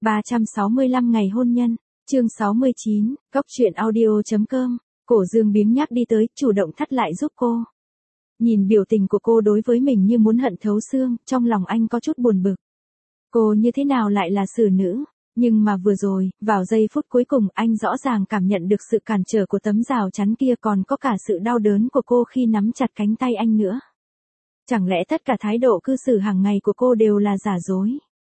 365 ngày hôn nhân, chương 69, Cóc truyện audio.com, Cổ Dương biếng nhác đi tới, chủ động thắt lại giúp cô. Nhìn biểu tình của cô đối với mình như muốn hận thấu xương, trong lòng anh có chút buồn bực. Cô như thế nào lại là xử nữ? Nhưng mà vừa rồi, vào giây phút cuối cùng anh rõ ràng cảm nhận được sự cản trở của tấm rào chắn kia, còn có cả sự đau đớn của cô khi nắm chặt cánh tay anh nữa. Chẳng lẽ tất cả thái độ cư xử hàng ngày của cô đều là giả dối?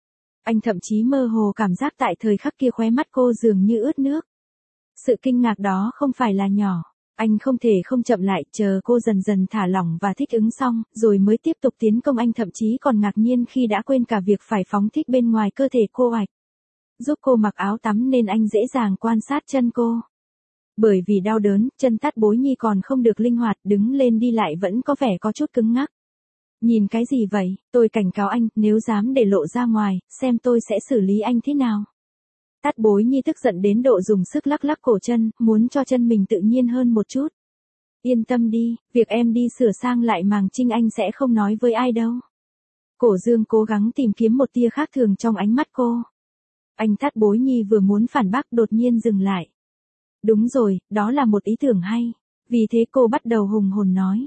Anh thậm chí mơ hồ cảm giác tại thời khắc kia khóe mắt cô dường như ướt nước. Sự kinh ngạc đó không phải là nhỏ. Anh không thể không chậm lại, chờ cô dần dần thả lỏng và thích ứng xong, rồi mới tiếp tục tiến công. Anh thậm chí còn ngạc nhiên khi đã quên cả việc phải phóng thích bên ngoài cơ thể cô ạch. Giúp cô mặc áo tắm nên anh dễ dàng quan sát chân cô. Bởi vì đau đớn, chân Tát Bối Nhi còn không được linh hoạt, đứng lên đi lại vẫn có vẻ có chút cứng ngắc. Nhìn cái gì vậy, tôi cảnh cáo anh, nếu dám để lộ ra ngoài, xem tôi sẽ xử lý anh thế nào. Tát Bối Nhi tức giận đến độ dùng sức lắc lắc cổ chân, muốn cho chân mình tự nhiên hơn một chút. Yên tâm đi, việc em đi sửa sang lại màng trinh anh sẽ không nói với ai đâu. Cổ Dương cố gắng tìm kiếm một tia khác thường trong ánh mắt cô. Anh Tát Bối Nhi vừa muốn phản bác đột nhiên dừng lại. Đúng rồi, đó là một ý tưởng hay. Vì thế cô bắt đầu hùng hồn nói.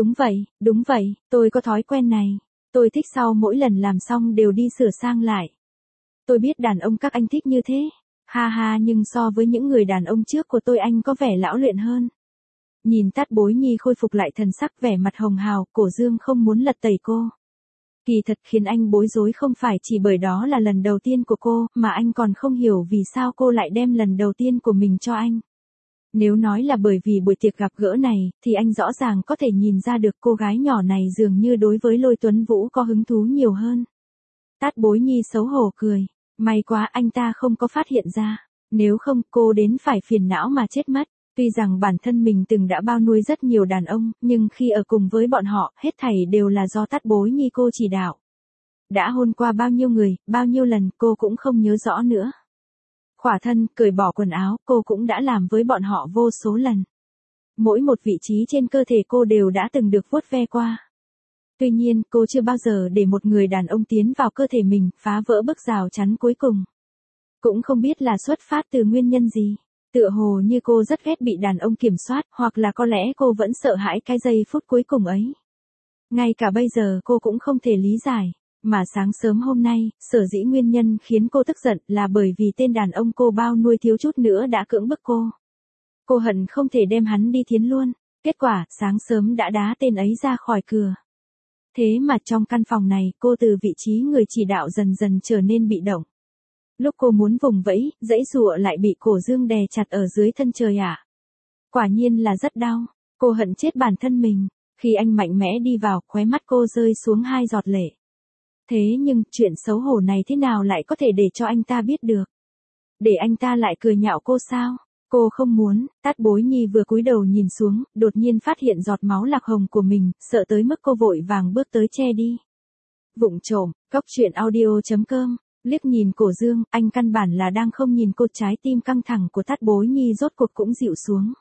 Đúng vậy, tôi có thói quen này. Tôi thích sau mỗi lần làm xong đều đi sửa sang lại. Tôi biết đàn ông các anh thích như thế. Ha ha, nhưng so với những người đàn ông trước của tôi anh có vẻ lão luyện hơn. Nhìn Tát Bối Nhi khôi phục lại thần sắc vẻ mặt hồng hào, Cổ Dương không muốn lật tẩy cô. Kỳ thật khiến anh bối rối không phải chỉ bởi đó là lần đầu tiên của cô, mà anh còn không hiểu vì sao cô lại đem lần đầu tiên của mình cho anh. Nếu nói là bởi vì buổi tiệc gặp gỡ này, thì anh rõ ràng có thể nhìn ra được cô gái nhỏ này dường như đối với Lôi Tuấn Vũ có hứng thú nhiều hơn. Tát Bối Nhi xấu hổ cười. May quá anh ta không có phát hiện ra. Nếu không cô đến phải phiền não mà chết mất. Tuy rằng bản thân mình từng đã bao nuôi rất nhiều đàn ông, nhưng khi ở cùng với bọn họ, hết thảy đều là do Tát Bối Nhi cô chỉ đạo. Đã hôn qua bao nhiêu người, bao nhiêu lần cô cũng không nhớ rõ nữa. Khỏa thân, cởi bỏ quần áo, cô cũng đã làm với bọn họ vô số lần. Mỗi một vị trí trên cơ thể cô đều đã từng được vuốt ve qua. Tuy nhiên, cô chưa bao giờ để một người đàn ông tiến vào cơ thể mình, phá vỡ bức rào chắn cuối cùng. Cũng không biết là xuất phát từ nguyên nhân gì. Tựa hồ như cô rất ghét bị đàn ông kiểm soát, hoặc là có lẽ cô vẫn sợ hãi cái giây phút cuối cùng ấy. Ngay cả bây giờ cô cũng không thể lý giải. Mà sáng sớm hôm nay, sở dĩ nguyên nhân khiến cô tức giận là bởi vì tên đàn ông cô bao nuôi thiếu chút nữa đã cưỡng bức cô. Cô hận không thể đem hắn đi thiến luôn. Kết quả, sáng sớm đã đá tên ấy ra khỏi cửa. Thế mà trong căn phòng này, cô từ vị trí người chỉ đạo dần dần trở nên bị động. Lúc cô muốn vùng vẫy, giãy giụa lại bị Cổ Dương đè chặt ở dưới thân trời ạ. Quả nhiên là rất đau. Cô hận chết bản thân mình. Khi anh mạnh mẽ đi vào, khóe mắt cô rơi xuống 2 giọt lệ. Thế nhưng, chuyện xấu hổ này thế nào lại có thể để cho anh ta biết được? Để anh ta lại cười nhạo cô sao? Cô không muốn. Tát Bối Nhi vừa cúi đầu nhìn xuống, đột nhiên phát hiện giọt máu lạc hồng của mình, sợ tới mức cô vội vàng bước tới che đi. Vụng trộm, Cóc truyện audio.com, liếc nhìn Cổ Dương, anh căn bản là đang không nhìn cô. Trái tim căng thẳng của Tát Bối Nhi rốt cuộc cũng dịu xuống.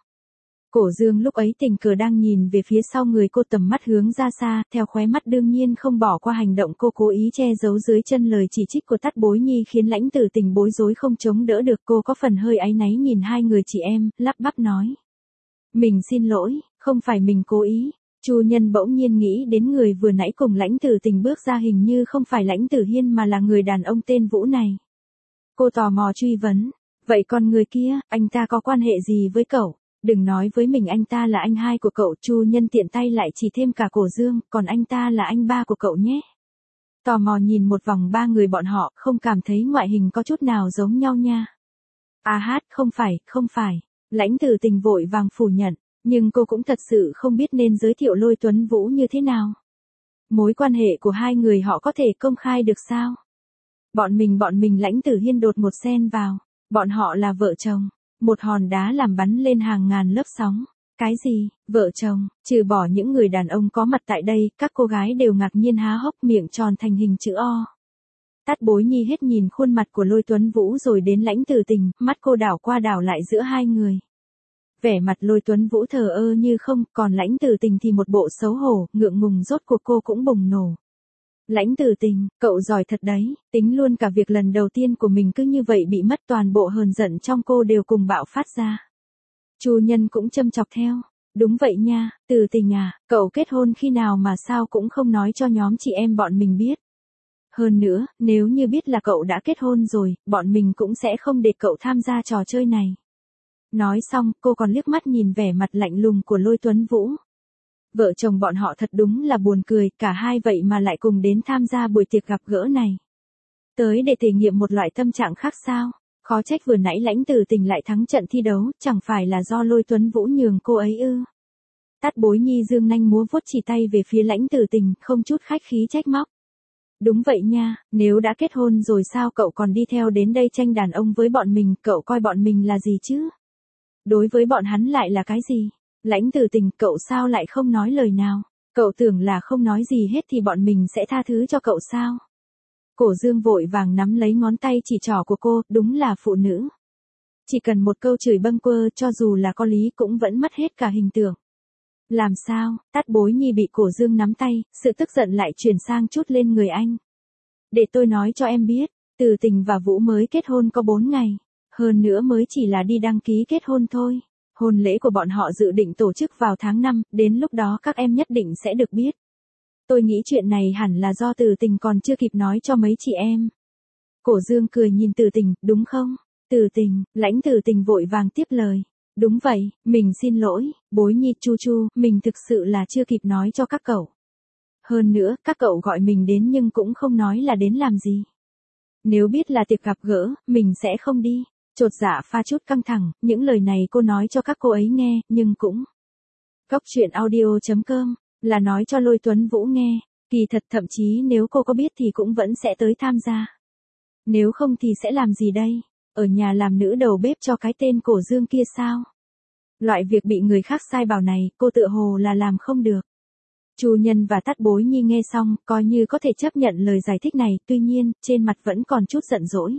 Cổ Dương lúc ấy tình cờ đang nhìn về phía sau người cô, tầm mắt hướng ra xa, theo khóe mắt đương nhiên không bỏ qua hành động cô cố ý che giấu dưới chân lời chỉ trích của Tát Bối Nhi, khiến Lãnh Tử Tình bối rối không chống đỡ được. Cô có phần hơi áy náy nhìn hai người chị em, lắp bắp nói. Mình xin lỗi, không phải mình cố ý. Chu Nhân bỗng nhiên nghĩ đến người vừa nãy cùng Lãnh Tử Tình bước ra, hình như không phải Lãnh Tử Hiên mà là người đàn ông tên Vũ này. Cô tò mò truy vấn. Vậy còn người kia, anh ta có quan hệ gì với cậu? Đừng nói với mình anh ta là anh hai của cậu. Chu Nhân tiện tay lại chỉ thêm cả Cổ Dương, còn anh ta là anh ba của cậu nhé. Tò mò nhìn một vòng ba người bọn họ, không cảm thấy ngoại hình có chút nào giống nhau nha. Không phải. Lãnh Tử Tình vội vàng phủ nhận, nhưng cô cũng thật sự không biết nên giới thiệu Lôi Tuấn Vũ như thế nào. Mối quan hệ của hai người họ có thể công khai được sao? Bọn mình Lãnh Tử Hiên đột một xen vào. Bọn họ là vợ chồng. Một hòn đá làm bắn lên hàng ngàn lớp sóng. Cái gì, vợ chồng? Trừ bỏ những người đàn ông có mặt tại đây, các cô gái đều ngạc nhiên há hốc miệng tròn thành hình chữ O. Tát Bối Nhi hết nhìn khuôn mặt của Lôi Tuấn Vũ rồi đến Lãnh Tử Tình, mắt cô đảo qua đảo lại giữa hai người. Vẻ mặt Lôi Tuấn Vũ thờ ơ như không, còn Lãnh Tử Tình thì một bộ xấu hổ, ngượng ngùng, rốt cuộc cô cũng bùng nổ. Lãnh Tử Tình, cậu giỏi thật đấy, tính luôn cả việc lần đầu tiên của mình cứ như vậy bị mất, toàn bộ hờn giận trong cô đều cùng bạo phát ra. Chu Nhân cũng châm chọc theo. Đúng vậy nha, Tử Tình à, cậu kết hôn khi nào mà sao cũng không nói cho nhóm chị em bọn mình biết. Hơn nữa, nếu như biết là cậu đã kết hôn rồi, bọn mình cũng sẽ không để cậu tham gia trò chơi này. Nói xong, cô còn liếc mắt nhìn vẻ mặt lạnh lùng của Lôi Tuấn Vũ. Vợ chồng bọn họ thật đúng là buồn cười, cả hai vậy mà lại cùng đến tham gia buổi tiệc gặp gỡ này. Tới để thể nghiệm một loại tâm trạng khác sao? Khó trách vừa nãy Lãnh Tử Tình lại thắng trận thi đấu, chẳng phải là do Lôi Tuấn Vũ nhường cô ấy ư? Tát Bối Nhi dương nanh múa vuốt chỉ tay về phía Lãnh Tử Tình, không chút khách khí trách móc. Đúng vậy nha, nếu đã kết hôn rồi sao cậu còn đi theo đến đây tranh đàn ông với bọn mình, cậu coi bọn mình là gì chứ? Đối với bọn hắn lại là cái gì? Lãnh Tử Tình, cậu sao lại không nói lời nào? Cậu tưởng là không nói gì hết thì bọn mình sẽ tha thứ cho cậu sao? Cổ Dương vội vàng nắm lấy ngón tay chỉ trỏ của cô, đúng là phụ nữ. Chỉ cần một câu chửi bâng quơ, cho dù là có lý cũng vẫn mất hết cả hình tượng. Làm sao? Tát Bối Nhi bị Cổ Dương nắm tay, sự tức giận lại chuyển sang chút lên người anh. Để tôi nói cho em biết, Tử Tình và Vũ mới kết hôn có 4 ngày. Hơn nữa mới chỉ là đi đăng ký kết hôn thôi. Hôn lễ của bọn họ dự định tổ chức vào tháng 5, đến lúc đó các em nhất định sẽ được biết. Tôi nghĩ chuyện này hẳn là do Tử Tình còn chưa kịp nói cho mấy chị em. Cổ Dương cười nhìn Tử Tình, đúng không? Tử Tình, Lãnh Tử Tình vội vàng tiếp lời. Đúng vậy, mình xin lỗi, Bối Nhi, Chu Chu, mình thực sự là chưa kịp nói cho các cậu. Hơn nữa, các cậu gọi mình đến nhưng cũng không nói là đến làm gì. Nếu biết là tiệc gặp gỡ, mình sẽ không đi. Chột dạ pha chút căng thẳng, những lời này cô nói cho các cô ấy nghe, nhưng cũng. Góc truyện audio.com, là nói cho Lôi Tuấn Vũ nghe, kỳ thật thậm chí nếu cô có biết thì cũng vẫn sẽ tới tham gia. Nếu không thì sẽ làm gì đây? Ở nhà làm nữ đầu bếp cho cái tên Cổ Dương kia sao? Loại việc bị người khác sai bảo này, cô tựa hồ là làm không được. Chu Nhân và Tát Bối Nhi nghe xong, coi như có thể chấp nhận lời giải thích này, tuy nhiên, trên mặt vẫn còn chút giận dỗi.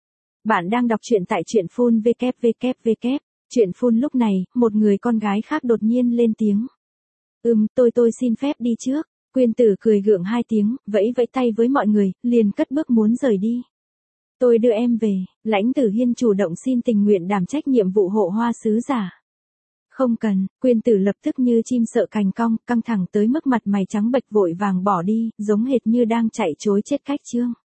Bạn đang đọc truyện tại truyện phun www. Truyện phun lúc này, một người con gái khác đột nhiên lên tiếng. Tôi xin phép đi trước. Quyên Tử cười gượng 2 tiếng, vẫy vẫy tay với mọi người, liền cất bước muốn rời đi. Tôi đưa em về, Lãnh Tử Hiên chủ động xin tình nguyện đảm trách nhiệm vụ hộ hoa sứ giả. Không cần, Quyên Tử lập tức như chim sợ cành cong, căng thẳng tới mức mặt mày trắng bệch vội vàng bỏ đi, giống hệt như đang chạy trối chết cách chương.